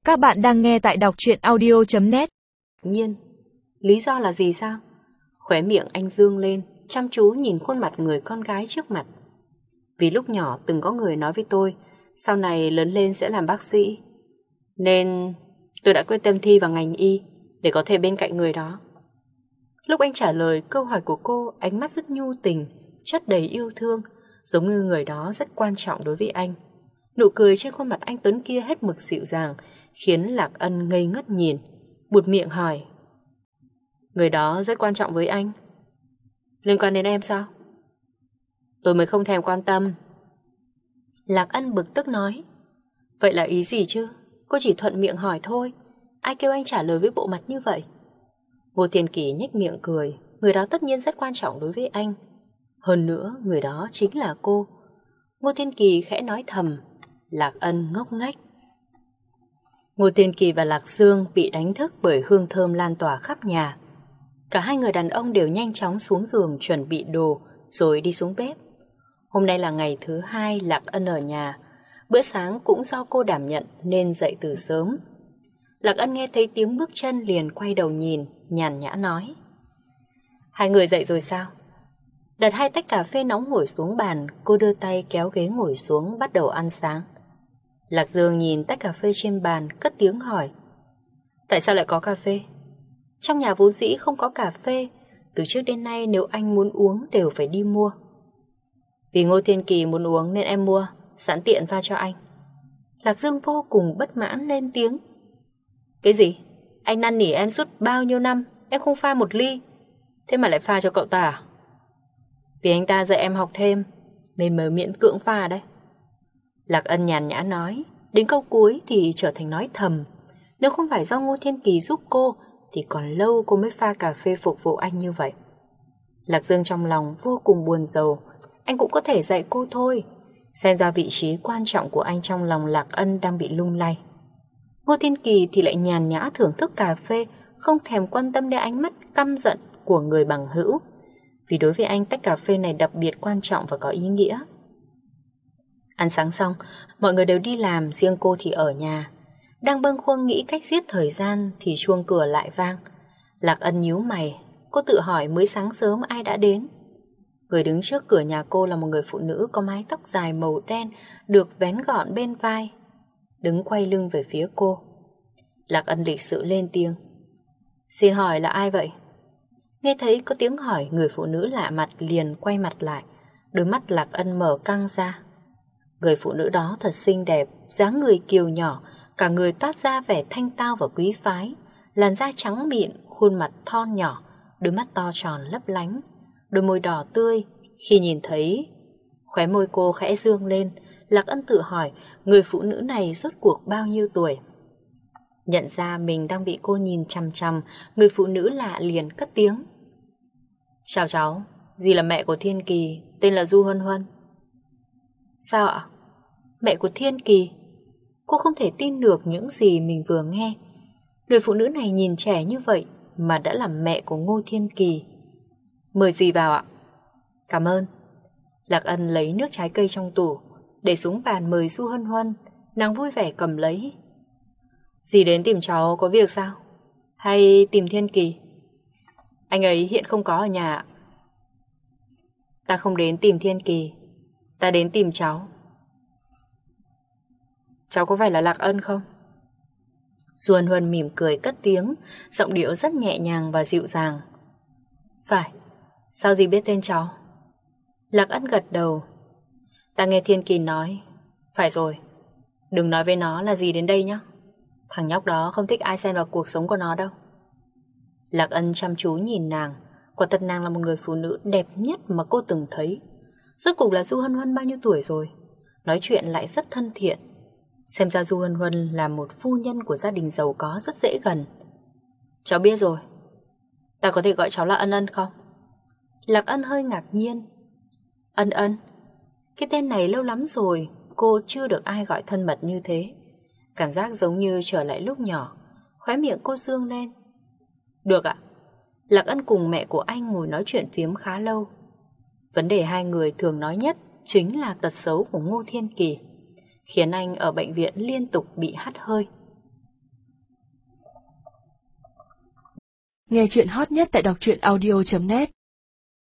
Các bạn đang nghe tại đọc truyện audio.net. Nhiên, lý do là gì sao? Khóe miệng anh dương lên, chăm chú nhìn khuôn mặt người con gái trước mặt. Vì lúc nhỏ từng có người nói với tôi, sau này lớn lên sẽ làm bác sĩ. Nên tôi đã quyết tâm thi vào ngành y để có thể bên cạnh người đó. Lúc anh trả lời câu hỏi của cô, ánh mắt rất nhu tình, chất đầy yêu thương, giống như người đó rất quan trọng đối với anh. Nụ cười trên khuôn mặt anh tuấn kia hết mực dịu dàng, khiến Lạc Ân ngây ngất nhìn, buột miệng hỏi. Người đó rất quan trọng với anh. Liên quan đến em sao? Tôi mới không thèm quan tâm. Lạc Ân bực tức nói. Vậy là ý gì chứ? Cô chỉ thuận miệng hỏi thôi. Ai kêu anh trả lời với bộ mặt như vậy? Ngô Thiên Kỳ nhếch miệng cười. Người đó tất nhiên rất quan trọng đối với anh. Hơn nữa, người đó chính là cô. Ngô Thiên Kỳ khẽ nói thầm. Lạc Ân ngốc nghếch. Ngô Thiên Kỳ và Lạc Dương bị đánh thức bởi hương thơm lan tỏa khắp nhà. Cả hai người đàn ông đều nhanh chóng xuống giường chuẩn bị đồ rồi đi xuống bếp. Hôm nay là ngày thứ hai Lạc Ân ở nhà. Bữa sáng cũng do cô đảm nhận nên dậy từ sớm. Lạc Ân nghe thấy tiếng bước chân liền quay đầu nhìn, nhàn nhã nói. Hai người dậy rồi sao? Đặt hai tách cà phê nóng hổi xuống bàn, cô đưa tay kéo ghế ngồi xuống bắt đầu ăn sáng. Lạc Dương nhìn tách cà phê trên bàn, cất tiếng hỏi. Tại sao lại có cà phê? Trong nhà vốn dĩ không có cà phê, từ trước đến nay nếu anh muốn uống đều phải đi mua. Vì Ngô Thiên Kỳ muốn uống nên em mua, sẵn tiện pha cho anh. Lạc Dương vô cùng bất mãn lên tiếng. Cái gì? Anh năn nỉ em suốt bao nhiêu năm, em không pha một ly, thế mà lại pha cho cậu ta à? Vì anh ta dạy em học thêm nên mới miễn cưỡng pha đấy. Lạc Ân nhàn nhã nói. Đến câu cuối thì trở thành nói thầm. Nếu không phải do Ngô Thiên Kỳ giúp cô thì còn lâu cô mới pha cà phê phục vụ anh như vậy. Lạc Dương trong lòng vô cùng buồn rầu. Anh cũng có thể dạy cô thôi. Xem ra vị trí quan trọng của anh trong lòng Lạc Ân đang bị lung lay. Ngô Thiên Kỳ thì lại nhàn nhã thưởng thức cà phê, không thèm quan tâm đến ánh mắt căm giận của người bằng hữu. Vì đối với anh tách cà phê này đặc biệt quan trọng và có ý nghĩa. Ăn sáng xong, mọi người đều đi làm, riêng cô thì ở nhà. Đang bâng khuâng nghĩ cách giết thời gian thì chuông cửa lại vang. Lạc Ân nhíu mày, cô tự hỏi mới sáng sớm ai đã đến. Người đứng trước cửa nhà cô là một người phụ nữ có mái tóc dài màu đen được vén gọn bên vai, đứng quay lưng về phía cô. Lạc Ân lịch sự lên tiếng. Xin hỏi là ai vậy? Nghe thấy có tiếng hỏi, người phụ nữ lạ mặt liền quay mặt lại. Đôi mắt Lạc Ân mở căng ra. Người phụ nữ đó thật xinh đẹp, dáng người kiều nhỏ, cả người toát ra vẻ thanh tao và quý phái. Làn da trắng mịn, khuôn mặt thon nhỏ, đôi mắt to tròn lấp lánh, đôi môi đỏ tươi. Khi nhìn thấy, khóe môi cô khẽ dương lên. Lạc Ân tự hỏi người phụ nữ này rốt cuộc bao nhiêu tuổi. Nhận ra mình đang bị cô nhìn chằm chằm, người phụ nữ lạ liền cất tiếng. Chào cháu, dì là mẹ của Thiên Kỳ, tên là Du Huân Huân. Sao ạ? Mẹ của Thiên Kỳ? Cô không thể tin được những gì mình vừa nghe. Người phụ nữ này nhìn trẻ như vậy mà đã là mẹ của Ngô Thiên Kỳ. Mời dì vào ạ. Cảm ơn. Lạc Ân lấy nước trái cây trong tủ để xuống bàn mời Du Huân Huân. Nàng vui vẻ cầm lấy. Dì đến tìm cháu có việc sao? Hay tìm Thiên Kỳ? Anh ấy hiện không có ở nhà ạ. Ta không đến tìm Thiên Kỳ, ta đến tìm cháu. Cháu có phải là Lạc Ân không? Du Huân Huân mỉm cười cất tiếng, giọng điệu rất nhẹ nhàng và dịu dàng. Phải. Sao dì biết tên cháu? Lạc Ân gật đầu. Ta nghe Thiên Kỳ nói. Phải rồi, đừng nói với nó là dì đến đây nhé. Thằng nhóc đó không thích ai xen vào cuộc sống của nó đâu. Lạc Ân chăm chú nhìn nàng. Quả thật nàng là một người phụ nữ đẹp nhất mà cô từng thấy. Rốt cuộc là Du Huân Huân bao nhiêu tuổi rồi? Nói chuyện lại rất thân thiện. Xem ra Du Huân Huân là một phu nhân của gia đình giàu có rất dễ gần. Cháu biết rồi. Ta có thể gọi cháu là Ân Ân không? Lạc Ân hơi ngạc nhiên. Ân Ân? Cái tên này lâu lắm rồi cô chưa được ai gọi thân mật như thế. Cảm giác giống như trở lại lúc nhỏ. Khóe miệng cô dương lên. Được ạ. Lạc Ân cùng mẹ của anh ngồi nói chuyện phiếm khá lâu. Vấn đề hai người thường nói nhất chính là tật xấu của Ngô Thiên Kỳ, khiến anh ở bệnh viện liên tục bị hắt hơi. Nghe chuyện hot nhất tại đọc truyện audio.net